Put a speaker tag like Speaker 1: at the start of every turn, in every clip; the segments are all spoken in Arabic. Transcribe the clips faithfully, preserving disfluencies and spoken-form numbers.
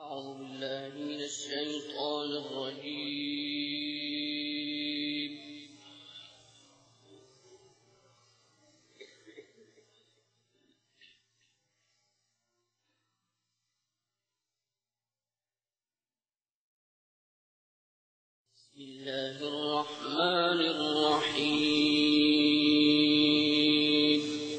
Speaker 1: أعوذ بالله من الشيطان الرجيم. بسم الله الرحمن الرحيم.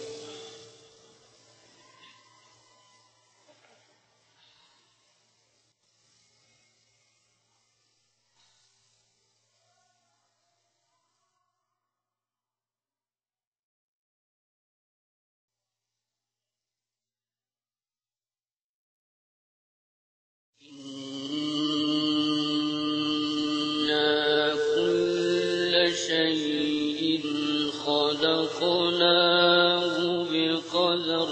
Speaker 1: إنا كل شيء خلقناه بقدر.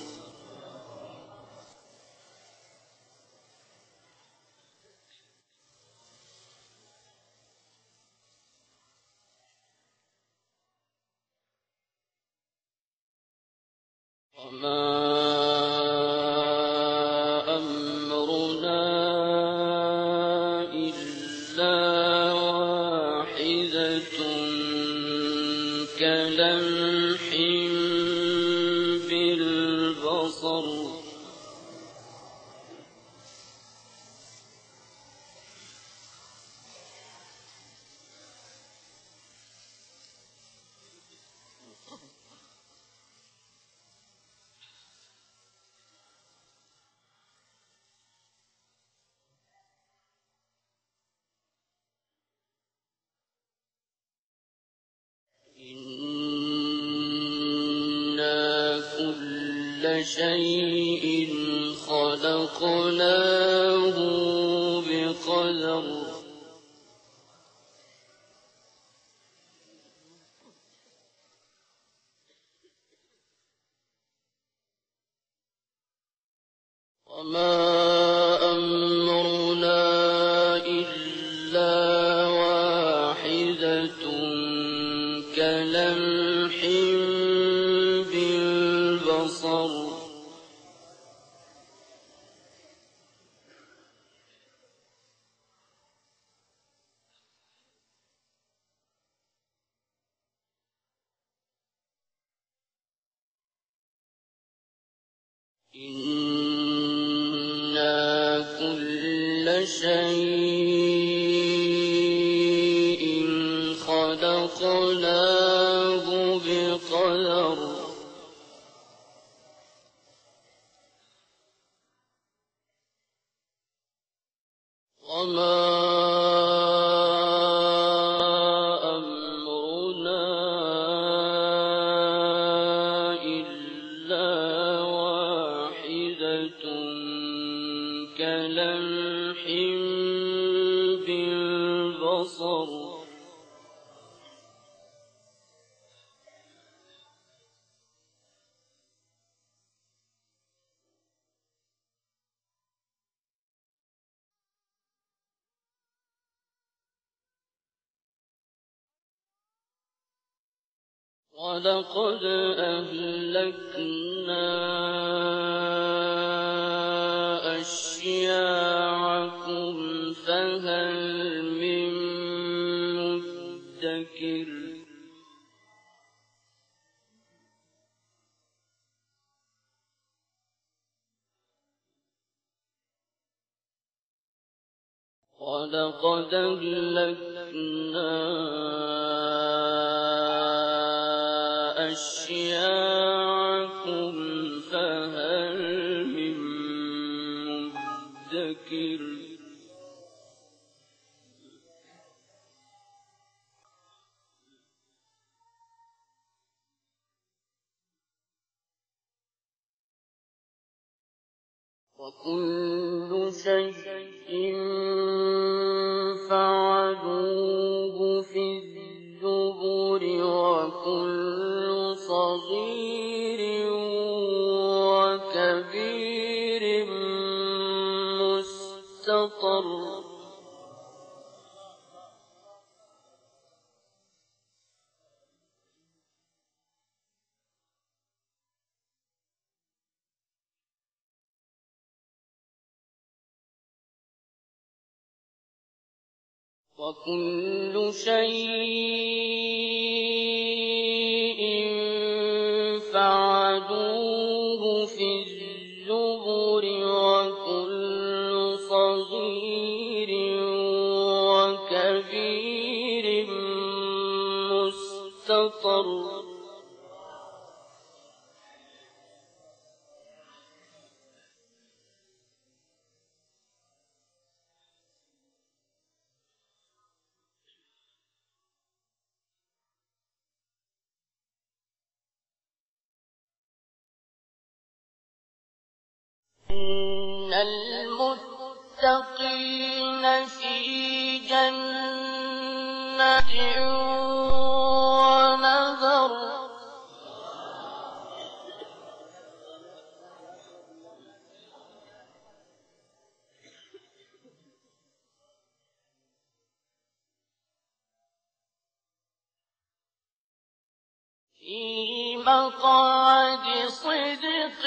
Speaker 1: وما أمرنا إلا واحدة كلمح بالبصر. إنا كل شيء خلقناه بقدر. وما أمرنا إلا واحدة كلمح بالبصر. إنا كل شيء خلقناه بقدر. وما أمرنا إلا واحدة كلمح بالبصر. ولقد أهلكنا أشياعكم فهل من مدكر. ولقد أهلكنا أشياعكم فهل من مدكر. وكل شيء فعلوه في الزبر. وكل صغير وكبير مستطر. وكل شيء فعلوه في الزبر وكل صغير وكبير مستطر إن المتقين في جنات ونهر في مقعد صدق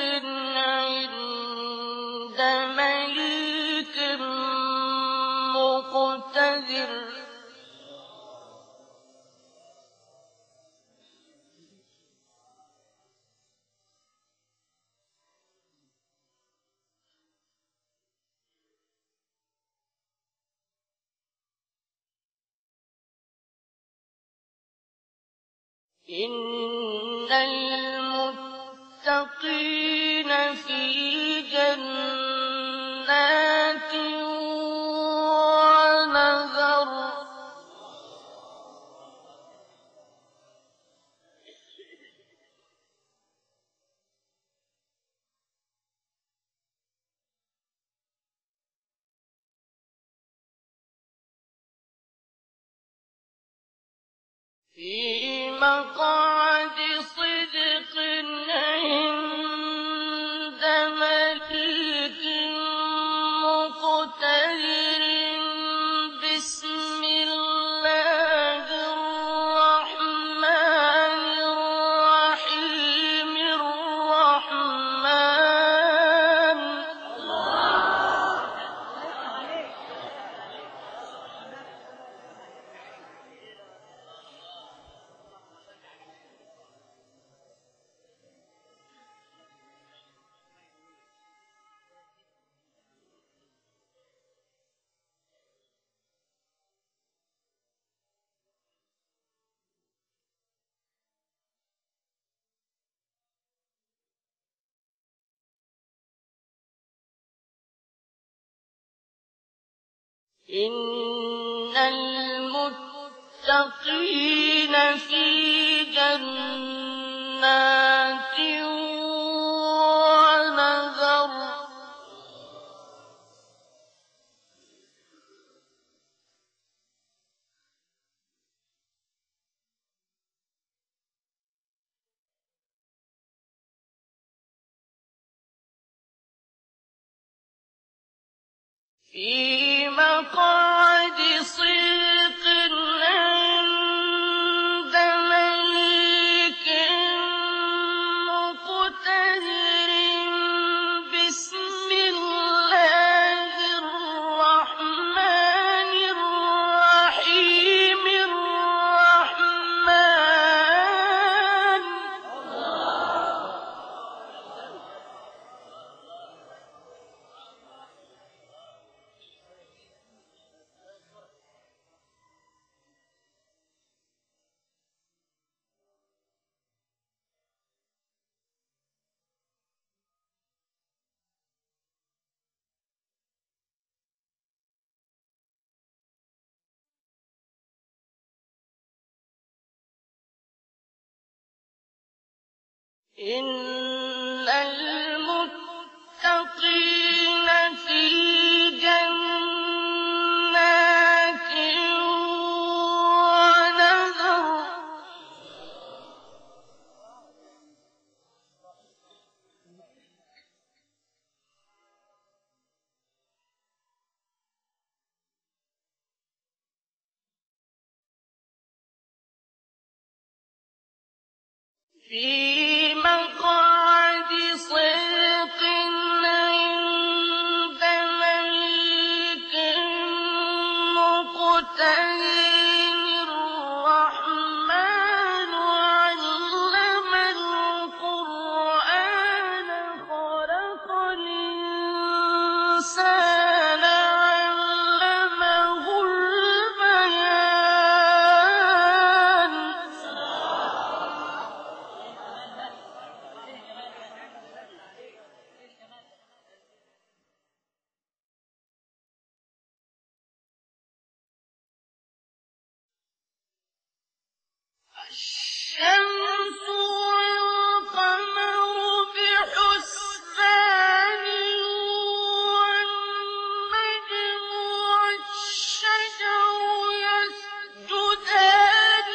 Speaker 1: عند مليك مقتدر إن المتقين في جنات ونهر في مقعد صدق عند مليك مقتدر بسم الله الرحمن الرحيم الرحمن إن المتقين في جنات ونهر في مقعد صدق عند مليك مقتدر بسم الله الرحمن الرحيم الرحمن إن المتقين في جنات ونهر في مقعد صدق عند مليك مقتدر الرحمن علم القرآن خلق الإنسان علمه البيان الشمس والقمر بحسبان والنجم والشجر يسجدان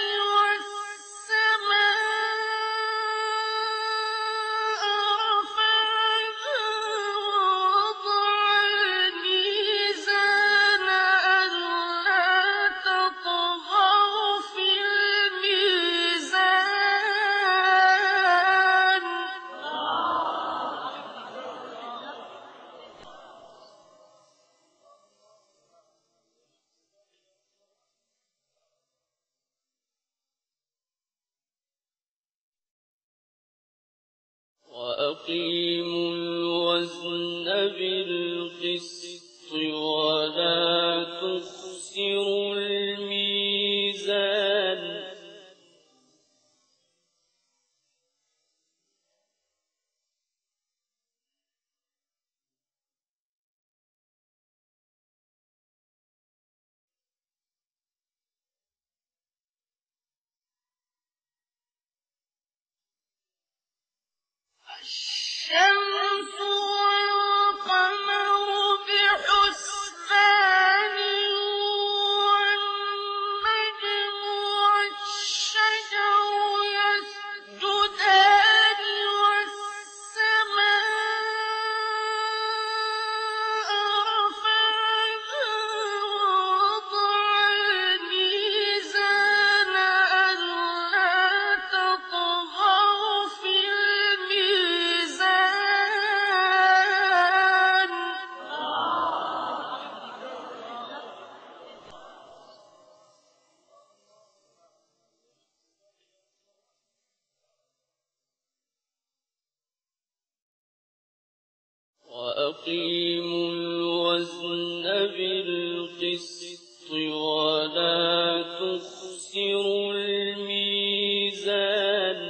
Speaker 1: والسماء رفعها ووضع الميزان ألا تطغوا في الميزان وأقيموا الوزن بالقسط ولا تخسروا الميزان الشمس والقمر بحسبان والنجم والشجر يسجدان والسماء رفعها ووضع الميزان ألا تطغوا في الميزان وأقيموا الوزن بالقسط ولا تخسروا الميزان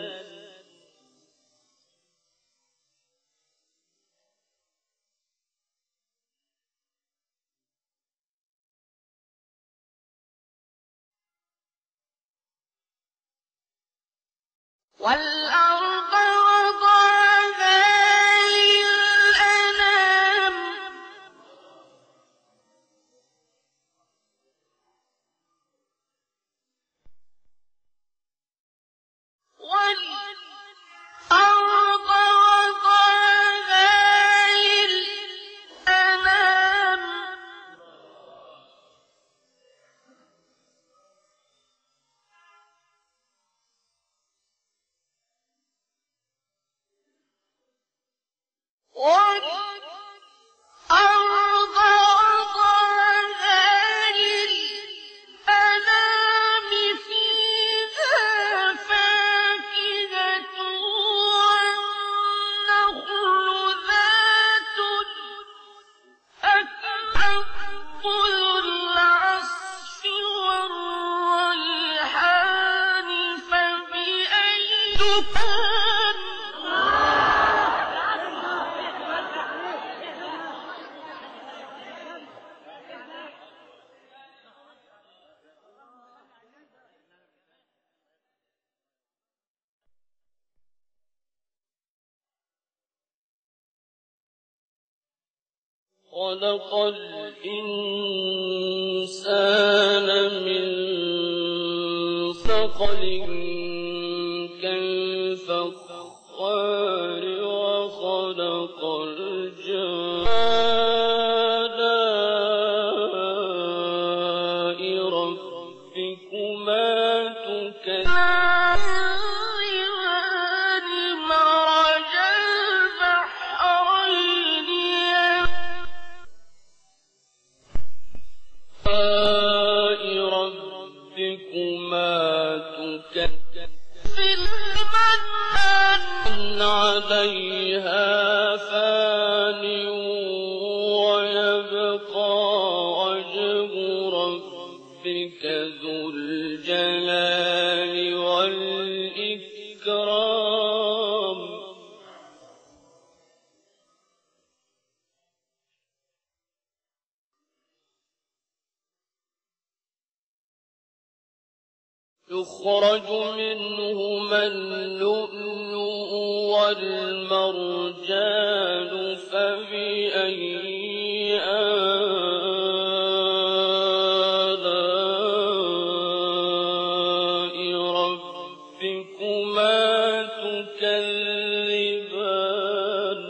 Speaker 1: والأرض وضعها للأنام والأرض وضعها للأنام والأرض وضعها للأنام فيها فاكهة والنخل ذات الأكمام ذو العصف والريحان فبأي دكان خلق الإنسان من ثقل كالفخار وخلق الجان ربكما تكذبان مرج البحرين ربك ذو الجلال والإكرام يخرج منهما اللؤلؤ والمرجان فبأي آلاء ربكما تكذبان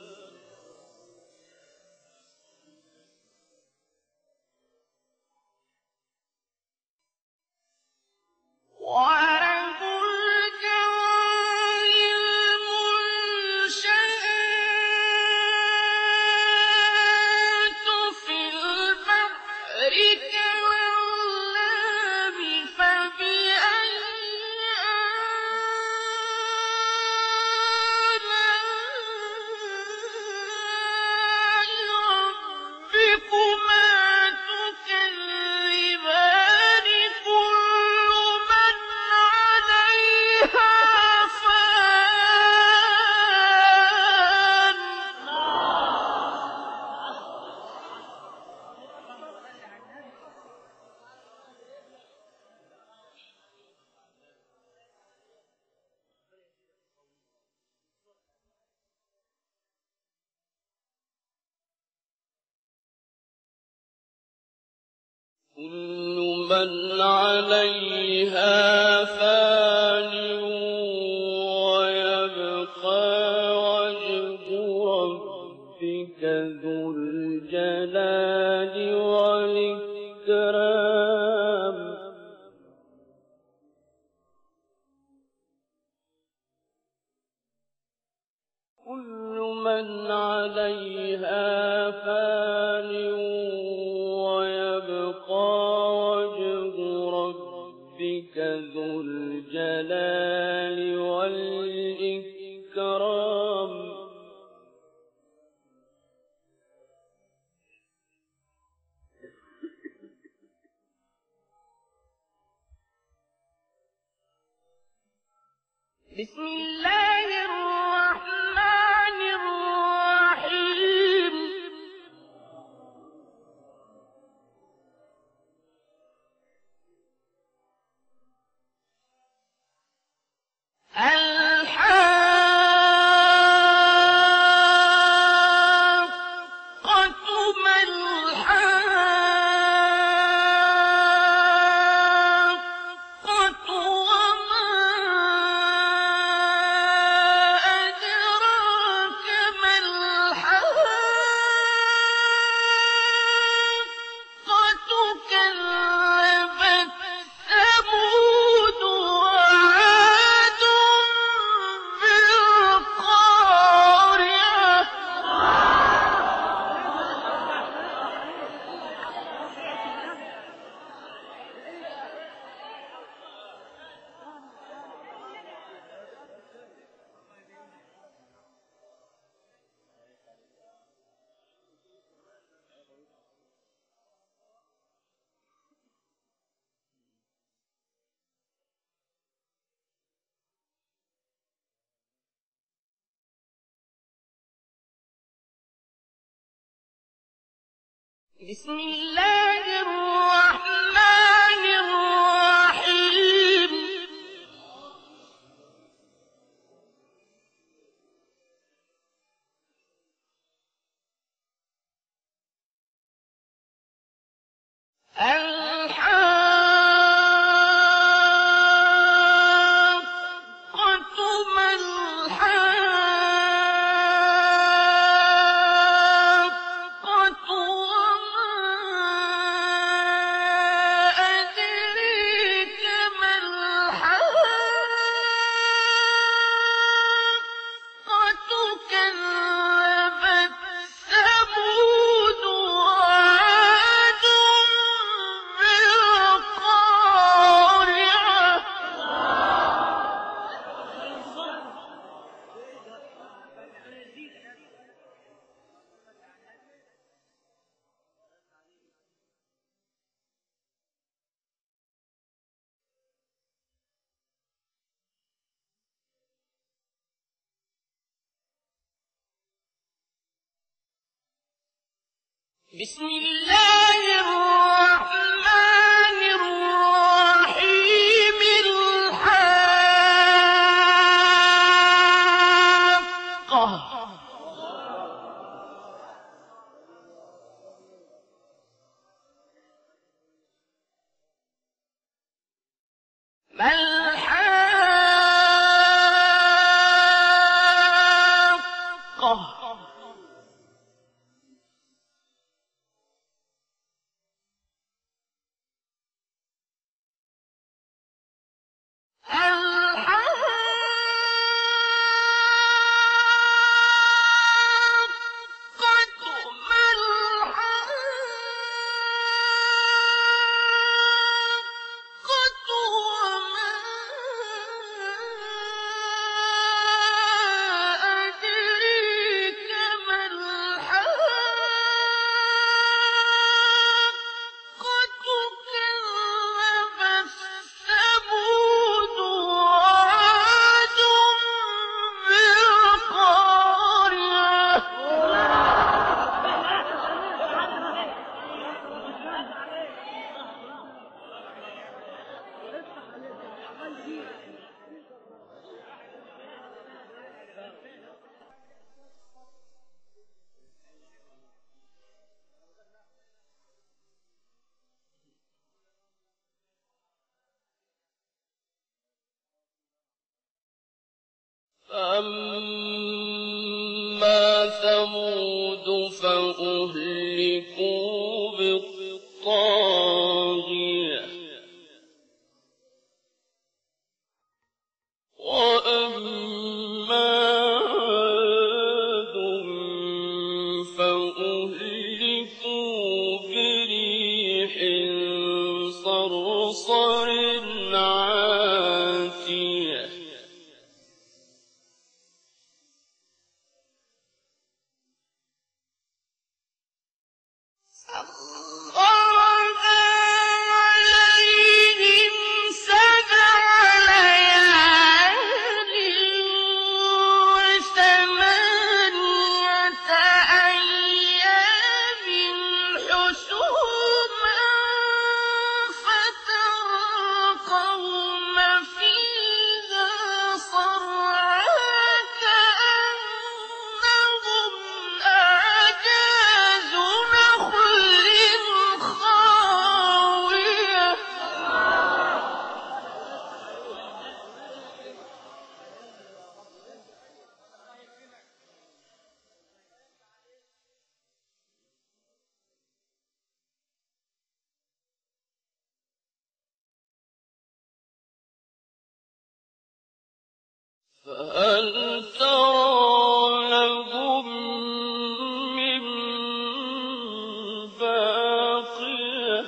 Speaker 1: وله الجوار المنشآت في البحر كالأعلام فبأي آلاء ربكما تكذبان كل من عليها فان كل من عليها فان ويبقى وجه ربك ذو الجلال والإكرام كل من عليها فان ويبقى وجه ربك ذو الجلال والإكرام بسم الله الرحمن الرحيم الحاقة ما الحاقة وما أدراك ما الحاقة كذبت ثمود وعاد بالقارعة بسم الله الرحمن الرحيم الحاقة ما الحاقة وما بسم الله الرحمن الرحيم الحاقة ما الحاقة فأما ثمود فأهلكوا بالطاغية وأما عاد فأهلكوا بريح صرصر عاتية فهل ترى لهم من باقية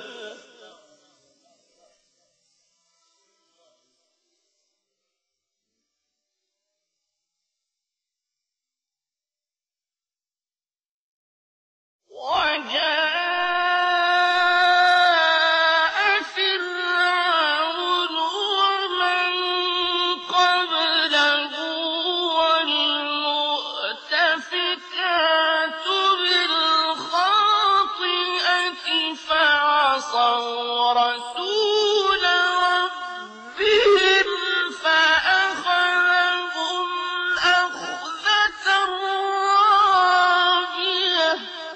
Speaker 1: وجاء فرعون ومن قبله والمؤتفكات بالخاطئة فعصوا رسول ربهم فأخذهم أخذة رابية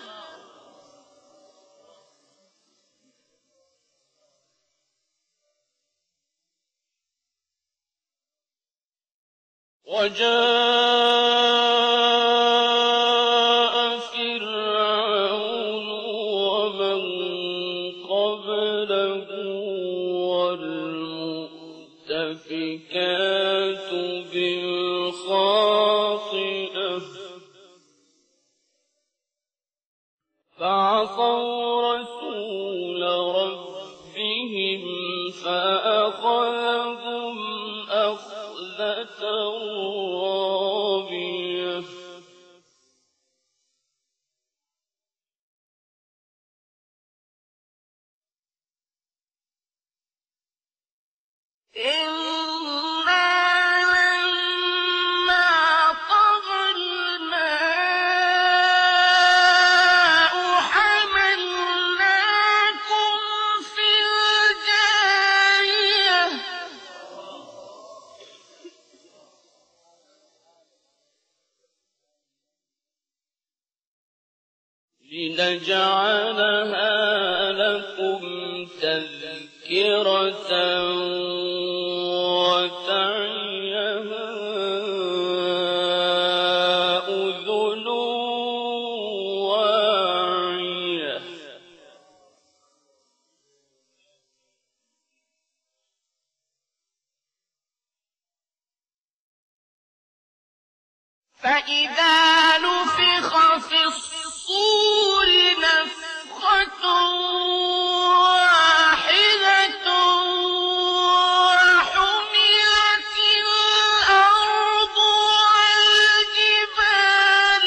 Speaker 1: وجاء فرعون ومن قبله والمؤتفكات بالخاطئة فعصوا رسول ربهم فأخذهم أخذة رابية إنا لما طغى الماء حملناكم لجعلها لكم تذكرة وتعيها أذن واعية. فإذا نفخ في الصور نفخة واحدة وحملت الأرض والجبال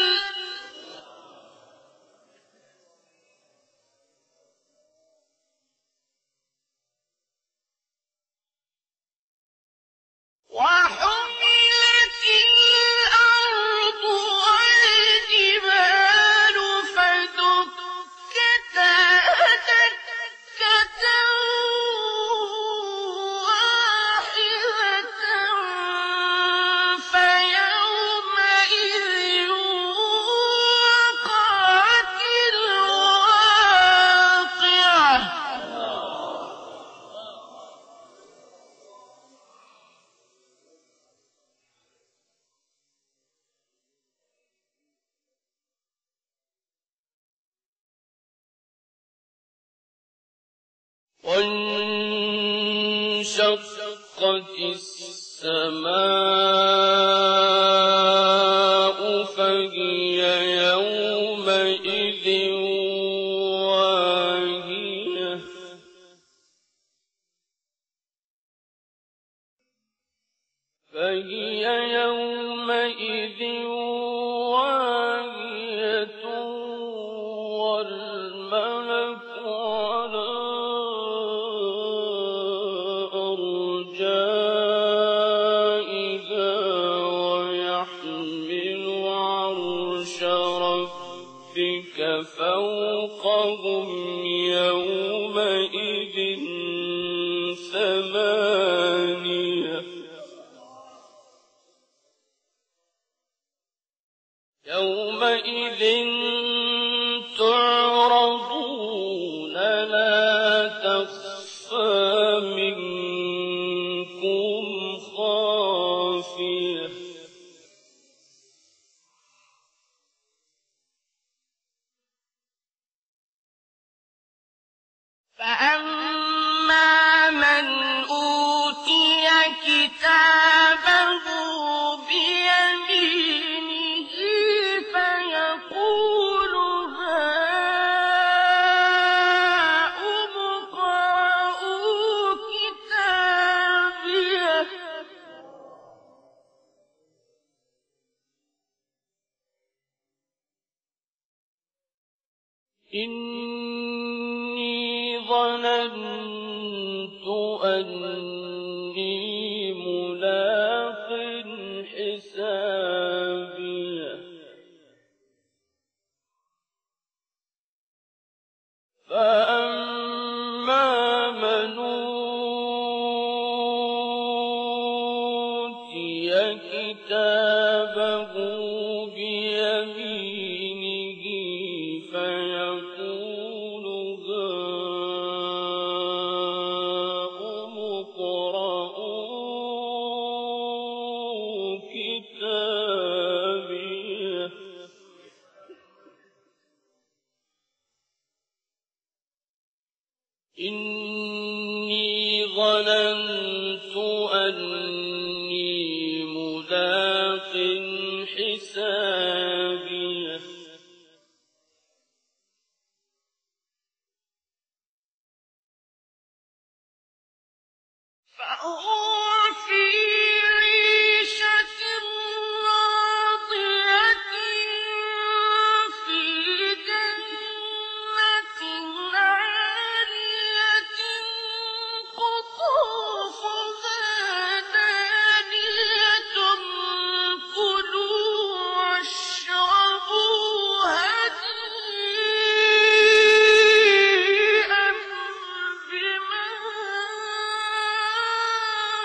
Speaker 1: وحملت الأرض والجبال فدكتا دكة واحدة فيومئذ وقعت الواقعة. وانشقت السماء فهي يومئذ واهية. فهي يومئذ واهية والملك على أرجائها ويحمل عرش ربك فوقهم يومئذ ثمانية. يومئذ تعرضون لا تخفى منكم خافية. فأما من أوتي كتابه بيمينه فيقول هاؤم اقرءوا كتابيه إني ظننت أني ملاق حسابيه فأما من أوتي كتابه بيمينه فيقول هاؤم اقرءوا كتابيه إني ظننت أني ملاق حسابيه فهو في عيشة راضية في جنة عالية قطوفها دانية كلوا واشربوا هنيئا بما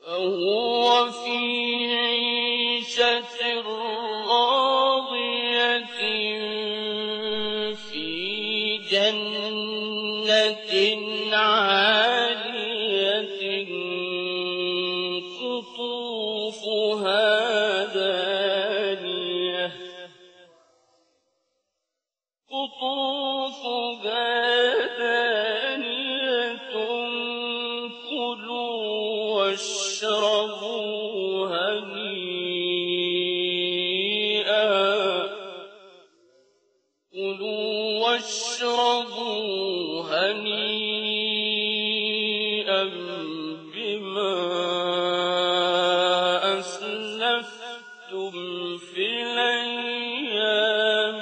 Speaker 1: فهو في عيشة راضية في جنة عالية قطوفها دانية قطوفها دانية كلوا واشربوا هنيئا كلوا واشربوا هنيئا بما أسلفتم في الأيام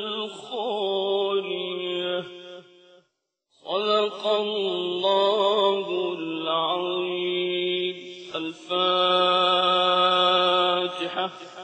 Speaker 1: الخالية. صدق الله العظيم. الفاتحة.